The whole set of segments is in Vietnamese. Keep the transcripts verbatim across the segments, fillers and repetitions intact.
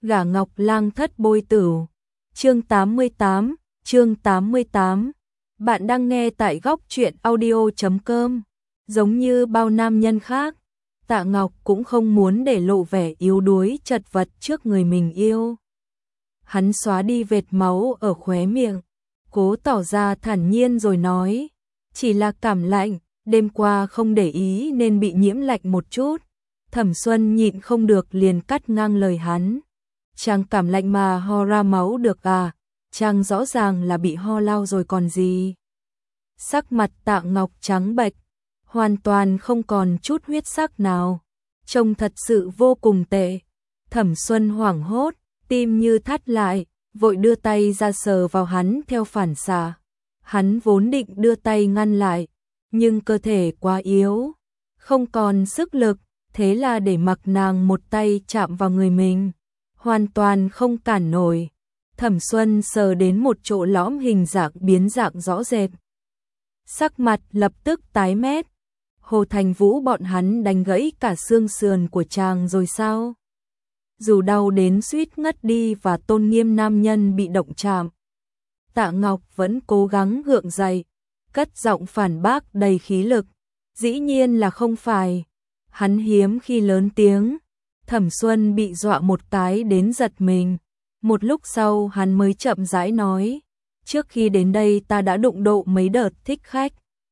Gả Ngọc Lang thất bôi tửu. Chương tám mươi tám, chương tám mươi tám. Bạn đang nghe tại góc truyện audio chấm com. Giống như bao nam nhân khác, Tạ Ngọc cũng không muốn để lộ vẻ yếu đuối chật vật trước người mình yêu. Hắn xóa đi vệt máu ở khóe miệng, cố tỏ ra thản nhiên rồi nói, chỉ là cảm lạnh, đêm qua không để ý nên bị nhiễm lạnh một chút. Thẩm Xuân nhịn không được liền cắt ngang lời hắn. Chàng cảm lạnh mà ho ra máu được à, chàng rõ ràng là bị ho lao rồi còn gì. Sắc mặt Tạ Ngọc trắng bệch, hoàn toàn không còn chút huyết sắc nào, trông thật sự vô cùng tệ. Thẩm Xuân hoảng hốt, tim như thắt lại, vội đưa tay ra sờ vào hắn theo phản xạ. Hắn vốn định đưa tay ngăn lại, nhưng cơ thể quá yếu, không còn sức lực, thế là để mặc nàng một tay chạm vào người mình, hoàn toàn không cản nổi. Thẩm Xuân sờ đến một chỗ lõm hình dạng biến dạng rõ rệt, sắc mặt lập tức tái mét. Hồ Thành Vũ bọn hắn đánh gãy cả xương sườn của chàng rồi sao? Dù đau đến suýt ngất đi và tôn nghiêm nam nhân bị động chạm, Tạ Ngọc vẫn cố gắng gượng dậy, cất giọng phản bác đầy khí lực. Dĩ nhiên là không phải. Hắn hiếm khi lớn tiếng. Thẩm Xuân bị dọa một cái đến giật mình. Một lúc sau hắn mới chậm rãi nói, trước khi đến đây ta đã đụng độ mấy đợt thích khách,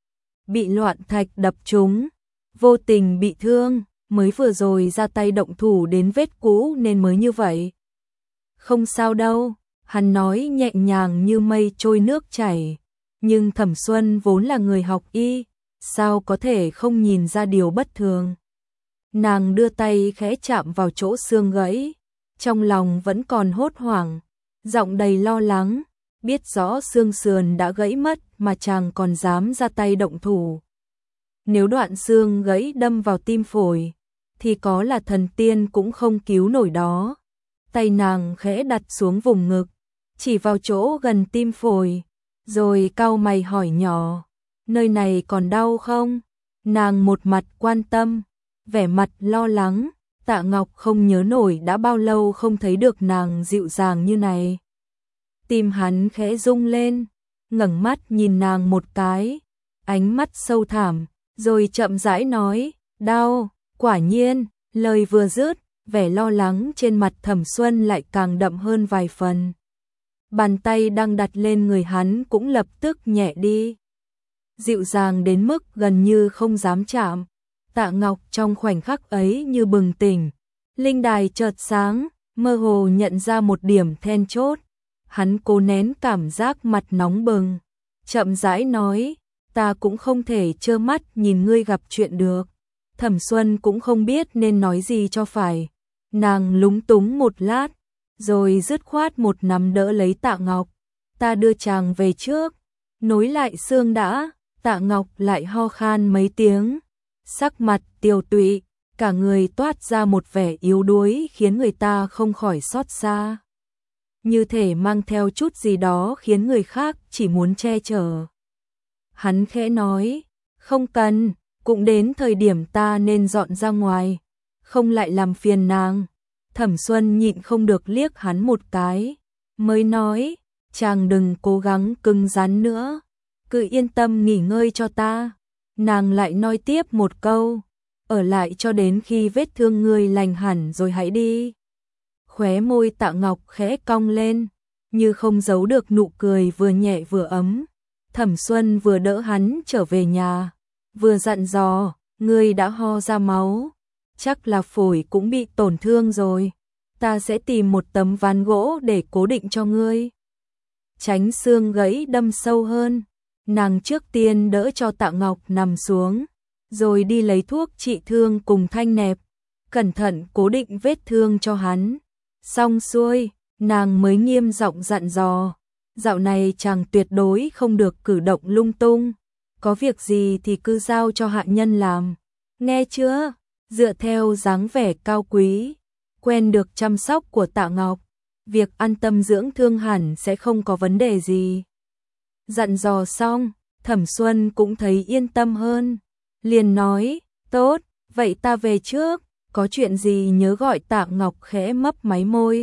bị loạn thạch đập trúng, vô tình bị thương, mới vừa rồi ra tay động thủ đến vết cũ nên mới như vậy. Không sao đâu, hắn nói nhẹ nhàng như mây trôi nước chảy, nhưng Thẩm Xuân vốn là người học y, sao có thể không nhìn ra điều bất thường. Nàng đưa tay khẽ chạm vào chỗ xương gãy, trong lòng vẫn còn hốt hoảng, giọng đầy lo lắng, biết rõ xương sườn đã gãy mất mà chàng còn dám ra tay động thủ. Nếu đoạn xương gãy đâm vào tim phổi, thì có là thần tiên cũng không cứu nổi đó. Tay nàng khẽ đặt xuống vùng ngực, chỉ vào chỗ gần tim phổi, rồi cau mày hỏi nhỏ, nơi này còn đau không? Nàng một mặt quan tâm, vẻ mặt lo lắng. Tạ Ngọc không nhớ nổi đã bao lâu không thấy được nàng dịu dàng như này. Tim hắn khẽ rung lên, ngẩng mắt nhìn nàng một cái, ánh mắt sâu thẳm, rồi chậm rãi nói, đau. Quả nhiên, lời vừa dứt, vẻ lo lắng trên mặt Thẩm Xuân lại càng đậm hơn vài phần. Bàn tay đang đặt lên người hắn cũng lập tức nhẹ đi, dịu dàng đến mức gần như không dám chạm. Tạ Ngọc trong khoảnh khắc ấy như bừng tỉnh, linh đài chợt sáng, mơ hồ nhận ra một điểm then chốt. Hắn cố nén cảm giác mặt nóng bừng, chậm rãi nói, ta cũng không thể trơ mắt nhìn ngươi gặp chuyện được. Thẩm Xuân cũng không biết nên nói gì cho phải, nàng lúng túng một lát, rồi dứt khoát một nắm đỡ lấy Tạ Ngọc, ta đưa chàng về trước, nối lại xương đã. Tạ Ngọc lại ho khan mấy tiếng, sắc mặt tiều tụy, cả người toát ra một vẻ yếu đuối khiến người ta không khỏi xót xa, như thể mang theo chút gì đó khiến người khác chỉ muốn che chở. Hắn khẽ nói, không cần, cũng đến thời điểm ta nên dọn ra ngoài, không lại làm phiền nàng. Thẩm Xuân nhịn không được liếc hắn một cái, mới nói, chàng đừng cố gắng cứng rắn nữa, cứ yên tâm nghỉ ngơi cho ta. Nàng lại nói tiếp một câu, ở lại cho đến khi vết thương ngươi lành hẳn rồi hãy đi. Khóe môi Tạ Ngọc khẽ cong lên, như không giấu được nụ cười vừa nhẹ vừa ấm. Thẩm Xuân vừa đỡ hắn trở về nhà, vừa dặn dò, ngươi đã ho ra máu, chắc là phổi cũng bị tổn thương rồi, ta sẽ tìm một tấm ván gỗ để cố định cho ngươi, tránh xương gãy đâm sâu hơn. Nàng trước tiên đỡ cho Tạ Ngọc nằm xuống, rồi đi lấy thuốc trị thương cùng thanh nẹp, cẩn thận cố định vết thương cho hắn. Xong xuôi, nàng mới nghiêm giọng dặn dò, dạo này chàng tuyệt đối không được cử động lung tung, có việc gì thì cứ giao cho hạ nhân làm, nghe chưa? Dựa theo dáng vẻ cao quý, quen được chăm sóc của Tạ Ngọc, việc an tâm dưỡng thương hẳn sẽ không có vấn đề gì. Dặn dò xong, Thẩm Xuân cũng thấy yên tâm hơn, liền nói, tốt, vậy ta về trước, có chuyện gì nhớ gọi. Tạ Ngọc khẽ mấp máy môi,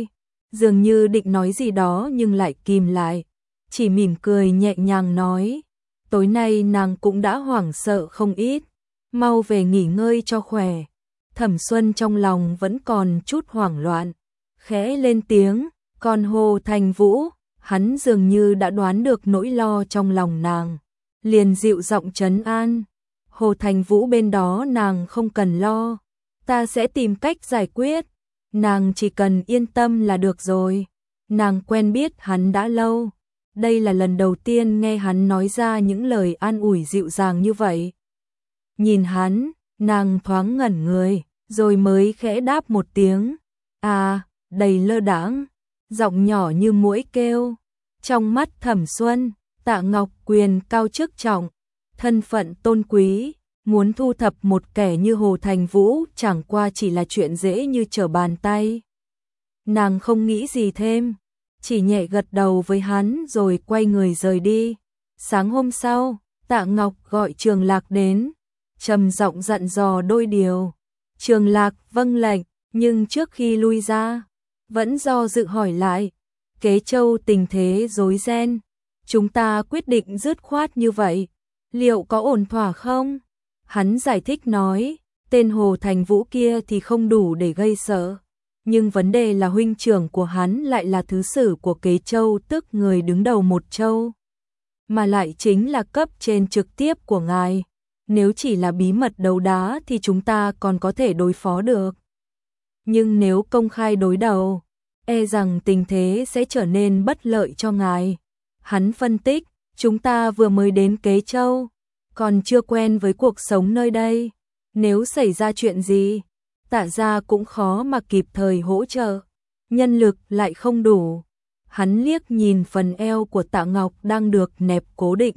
dường như định nói gì đó nhưng lại kìm lại, chỉ mỉm cười nhẹ nhàng nói, tối nay nàng cũng đã hoảng sợ không ít, mau về nghỉ ngơi cho khỏe. Thẩm Xuân trong lòng vẫn còn chút hoảng loạn, khẽ lên tiếng, còn Hồ Thành Vũ, hắn dường như đã đoán được nỗi lo trong lòng nàng, liền dịu giọng trấn an, Hồ Thành Vũ bên đó nàng không cần lo, ta sẽ tìm cách giải quyết, nàng chỉ cần yên tâm là được rồi. Nàng quen biết hắn đã lâu, đây là lần đầu tiên nghe hắn nói ra những lời an ủi dịu dàng như vậy. Nhìn hắn, nàng thoáng ngẩn người, rồi mới khẽ đáp một tiếng, à, đầy lơ đãng, giọng nhỏ như muỗi kêu. Trong mắt Thẩm Xuân, Tạ Ngọc quyền cao chức trọng, thân phận tôn quý, muốn thu thập một kẻ như Hồ Thành Vũ chẳng qua chỉ là chuyện dễ như trở bàn tay. Nàng không nghĩ gì thêm, chỉ nhẹ gật đầu với hắn rồi quay người rời đi. Sáng hôm sau, Tạ Ngọc gọi Trường Lạc đến, trầm giọng dặn dò đôi điều. Trường Lạc vâng lệnh, nhưng trước khi lui ra, vẫn do dự hỏi lại, Kế Châu tình thế rối ren, chúng ta quyết định dứt khoát như vậy, liệu có ổn thỏa không? Hắn giải thích nói, tên Hồ Thành Vũ kia thì không đủ để gây sợ, nhưng vấn đề là huynh trưởng của hắn lại là thứ sử của Kế Châu, tức người đứng đầu một châu, mà lại chính là cấp trên trực tiếp của ngài. Nếu chỉ là bí mật đấu đá thì chúng ta còn có thể đối phó được, nhưng nếu công khai đối đầu, e rằng tình thế sẽ trở nên bất lợi cho ngài. Hắn phân tích, chúng ta vừa mới đến Kế Châu, còn chưa quen với cuộc sống nơi đây, nếu xảy ra chuyện gì, Tạ gia cũng khó mà kịp thời hỗ trợ, nhân lực lại không đủ. Hắn liếc nhìn phần eo của Tạ Ngọc đang được nẹp cố định,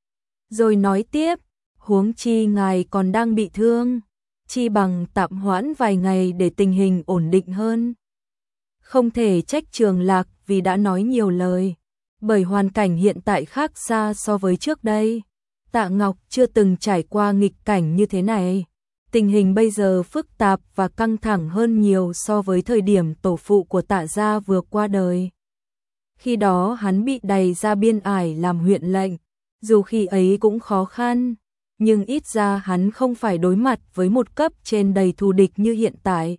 rồi nói tiếp, huống chi ngài còn đang bị thương, chi bằng tạm hoãn vài ngày để tình hình ổn định hơn. Không thể trách Trường Lạc vì đã nói nhiều lời, bởi hoàn cảnh hiện tại khác xa so với trước đây. Tạ Ngọc chưa từng trải qua nghịch cảnh như thế này, tình hình bây giờ phức tạp và căng thẳng hơn nhiều so với thời điểm tổ phụ của Tạ gia vừa qua đời. Khi đó hắn bị đày ra biên ải làm huyện lệnh, dù khi ấy cũng khó khăn, nhưng ít ra hắn không phải đối mặt với một cấp trên đầy thù địch như hiện tại.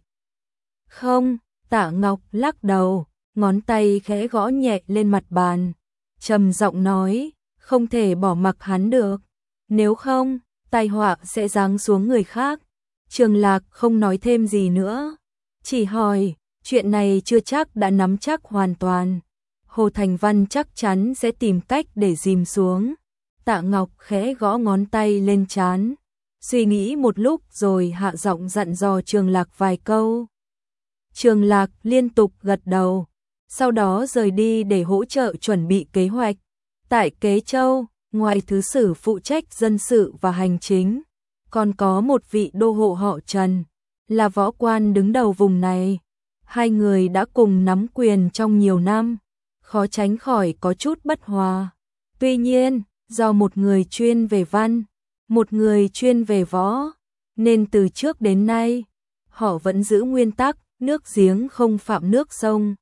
Không, Tạ Ngọc lắc đầu, ngón tay khẽ gõ nhẹ lên mặt bàn, trầm giọng nói, không thể bỏ mặc hắn được, nếu không, tai họa sẽ giáng xuống người khác. Trường Lạc không nói thêm gì nữa, chỉ hỏi, chuyện này chưa chắc đã nắm chắc hoàn toàn, Hồ Thành Văn chắc chắn sẽ tìm cách để dìm xuống. Tạ Ngọc khẽ gõ ngón tay lên trán, suy nghĩ một lúc rồi hạ giọng dặn dò Trường Lạc vài câu. Trường Lạc liên tục gật đầu, sau đó rời đi để hỗ trợ chuẩn bị kế hoạch. Tại Kế Châu, ngoài thứ sử phụ trách dân sự và hành chính, còn có một vị đô hộ họ Trần, là võ quan đứng đầu vùng này. Hai người đã cùng nắm quyền trong nhiều năm, khó tránh khỏi có chút bất hòa. Tuy nhiên, do một người chuyên về văn, một người chuyên về võ, nên từ trước đến nay, họ vẫn giữ nguyên tắc nước giếng không phạm nước sông,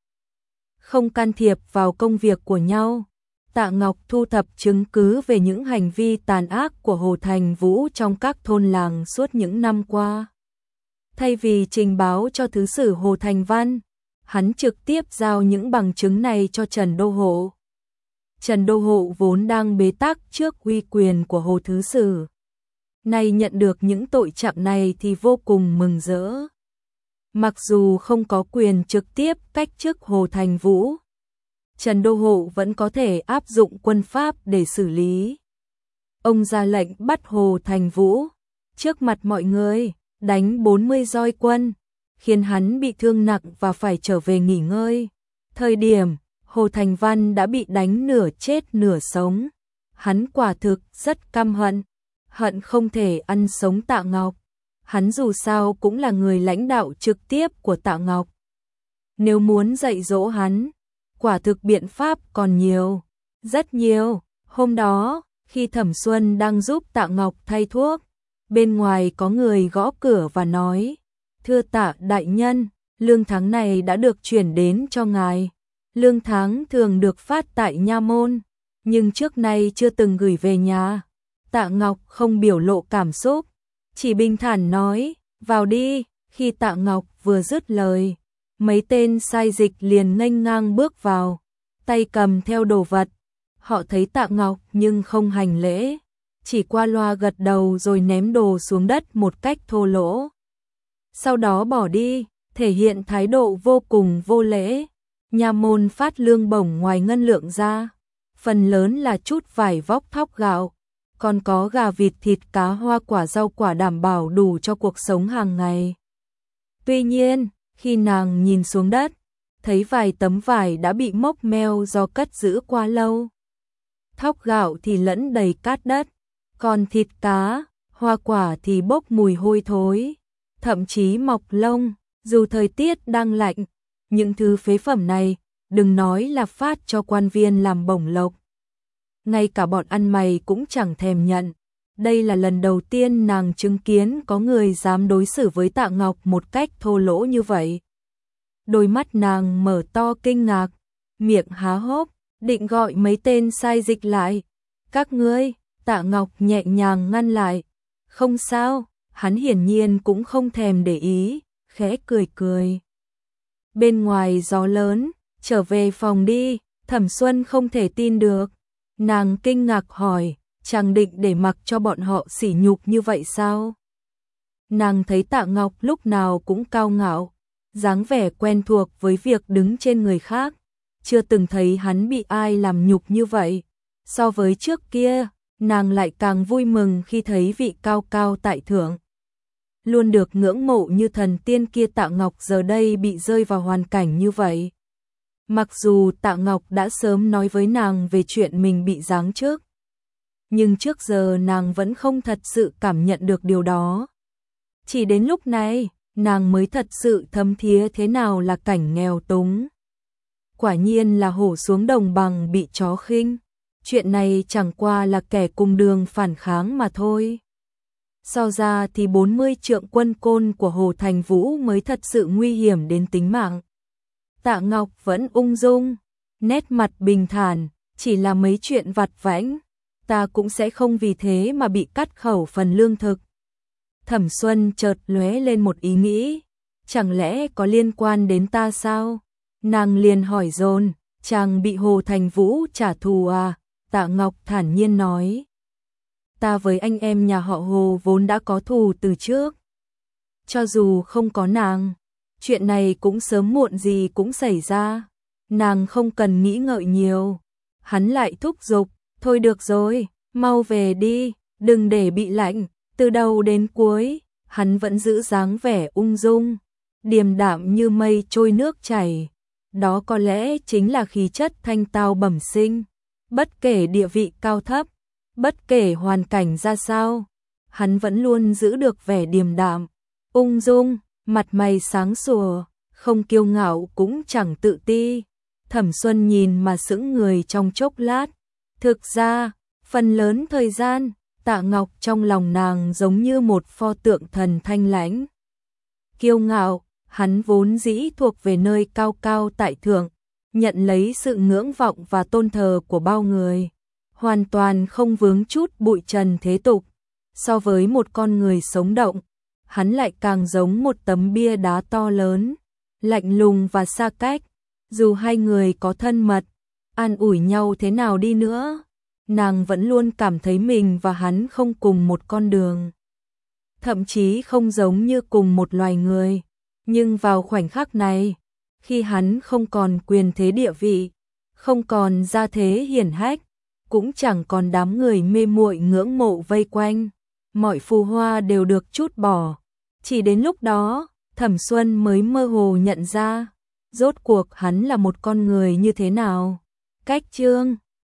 không can thiệp vào công việc của nhau. Tạ Ngọc thu thập chứng cứ về những hành vi tàn ác của Hồ Thành Vũ trong các thôn làng suốt những năm qua. Thay vì trình báo cho thứ sử Hồ Thành Văn, hắn trực tiếp giao những bằng chứng này cho Trần Đô Hộ. Trần Đô Hộ vốn đang bế tắc trước uy quyền của Hồ Thứ Sử, nay nhận được những tội trạng này thì vô cùng mừng rỡ. Mặc dù không có quyền trực tiếp cách chức Hồ Thành Vũ, Trần Đô Hộ vẫn có thể áp dụng quân pháp để xử lý. Ông ra lệnh bắt Hồ Thành Vũ, trước mặt mọi người, đánh bốn mươi roi quân, khiến hắn bị thương nặng và phải trở về nghỉ ngơi. Thời điểm, Hồ Thành Văn đã bị đánh nửa chết nửa sống. Hắn quả thực rất căm hận, hận không thể ăn sống Tạ Ngọc. Hắn dù sao cũng là người lãnh đạo trực tiếp của Tạ Ngọc. Nếu muốn dạy dỗ hắn, quả thực biện pháp còn nhiều, rất nhiều. Hôm đó, khi Thẩm Xuân đang giúp Tạ Ngọc thay thuốc, bên ngoài có người gõ cửa và nói, thưa Tạ đại nhân, lương tháng này đã được chuyển đến cho ngài. Lương tháng thường được phát tại nha môn, nhưng trước nay chưa từng gửi về nhà. Tạ Ngọc không biểu lộ cảm xúc, chỉ bình thản nói, vào đi. Khi Tạ Ngọc vừa dứt lời, mấy tên sai dịch liền nghênh ngang bước vào, tay cầm theo đồ vật. Họ thấy Tạ Ngọc nhưng không hành lễ, chỉ qua loa gật đầu rồi ném đồ xuống đất một cách thô lỗ. Sau đó bỏ đi, thể hiện thái độ vô cùng vô lễ. Nha môn phát lương bổng ngoài ngân lượng ra, phần lớn là chút vải vóc thóc gạo, còn có gà vịt thịt cá hoa quả rau quả đảm bảo đủ cho cuộc sống hàng ngày. Tuy nhiên, khi nàng nhìn xuống đất, thấy vài tấm vải đã bị mốc meo do cất giữ quá lâu. Thóc gạo thì lẫn đầy cát đất, còn thịt cá, hoa quả thì bốc mùi hôi thối, thậm chí mọc lông. Dù thời tiết đang lạnh, những thứ phế phẩm này, đừng nói là phát cho quan viên làm bổng lộc, ngay cả bọn ăn mày cũng chẳng thèm nhận. Đây là lần đầu tiên nàng chứng kiến có người dám đối xử với Tạ Ngọc một cách thô lỗ như vậy. Đôi mắt nàng mở to kinh ngạc, miệng há hốc, định gọi mấy tên sai dịch lại. Các ngươi, Tạ Ngọc nhẹ nhàng ngăn lại. Không sao, hắn hiển nhiên cũng không thèm để ý, khẽ cười cười. Bên ngoài gió lớn, trở về phòng đi. Thẩm Xuân không thể tin được. Nàng kinh ngạc hỏi, chàng định để mặc cho bọn họ sỉ nhục như vậy sao? Nàng thấy Tạ Ngọc lúc nào cũng cao ngạo, dáng vẻ quen thuộc với việc đứng trên người khác, chưa từng thấy hắn bị ai làm nhục như vậy. So với trước kia, nàng lại càng vui mừng khi thấy vị cao cao tại thượng, luôn được ngưỡng mộ như thần tiên kia Tạ Ngọc giờ đây bị rơi vào hoàn cảnh như vậy. Mặc dù Tạ Ngọc đã sớm nói với nàng về chuyện mình bị giáng chức, nhưng trước giờ nàng vẫn không thật sự cảm nhận được điều đó. Chỉ đến lúc này, nàng mới thật sự thấm thía thế nào là cảnh nghèo túng. Quả nhiên là hổ xuống đồng bằng bị chó khinh. Chuyện này chẳng qua là kẻ cùng đường phản kháng mà thôi. So ra thì bốn mươi trượng quân côn của Hồ Thành Vũ mới thật sự nguy hiểm đến tính mạng. Tạ Ngọc vẫn ung dung, nét mặt bình thản, chỉ là mấy chuyện vặt vãnh, ta cũng sẽ không vì thế mà bị cắt khẩu phần lương thực. Thẩm Xuân chợt lóe lên một ý nghĩ, chẳng lẽ có liên quan đến ta sao? Nàng liền hỏi dồn, chàng bị Hồ Thành Vũ trả thù à? Tạ Ngọc thản nhiên nói, ta với anh em nhà họ Hồ vốn đã có thù từ trước. Cho dù không có nàng, chuyện này cũng sớm muộn gì cũng xảy ra. Nàng không cần nghĩ ngợi nhiều. Hắn lại thúc giục, thôi được rồi, mau về đi, đừng để bị lạnh. Từ đầu đến cuối, hắn vẫn giữ dáng vẻ ung dung, điềm đạm như mây trôi nước chảy. Đó có lẽ chính là khí chất thanh tao bẩm sinh. Bất kể địa vị cao thấp, bất kể hoàn cảnh ra sao, hắn vẫn luôn giữ được vẻ điềm đạm, ung dung, mặt mày sáng sủa, không kiêu ngạo cũng chẳng tự ti. Thẩm Xuân nhìn mà sững người trong chốc lát. Thực ra, phần lớn thời gian, Tạ Ngọc trong lòng nàng giống như một pho tượng thần thanh lãnh. Kiêu ngạo, hắn vốn dĩ thuộc về nơi cao cao tại thượng, nhận lấy sự ngưỡng vọng và tôn thờ của bao người, hoàn toàn không vướng chút bụi trần thế tục. So với một con người sống động, hắn lại càng giống một tấm bia đá to lớn, lạnh lùng và xa cách. Dù hai người có thân mật, an ủi nhau thế nào đi nữa, nàng vẫn luôn cảm thấy mình và hắn không cùng một con đường, thậm chí không giống như cùng một loài người. Nhưng vào khoảnh khắc này, khi hắn không còn quyền thế địa vị, không còn gia thế hiển hách, cũng chẳng còn đám người mê muội ngưỡng mộ vây quanh, mọi phù hoa đều được trút bỏ. Chỉ đến lúc đó, Thẩm Xuân mới mơ hồ nhận ra, rốt cuộc hắn là một con người như thế nào. Cách chương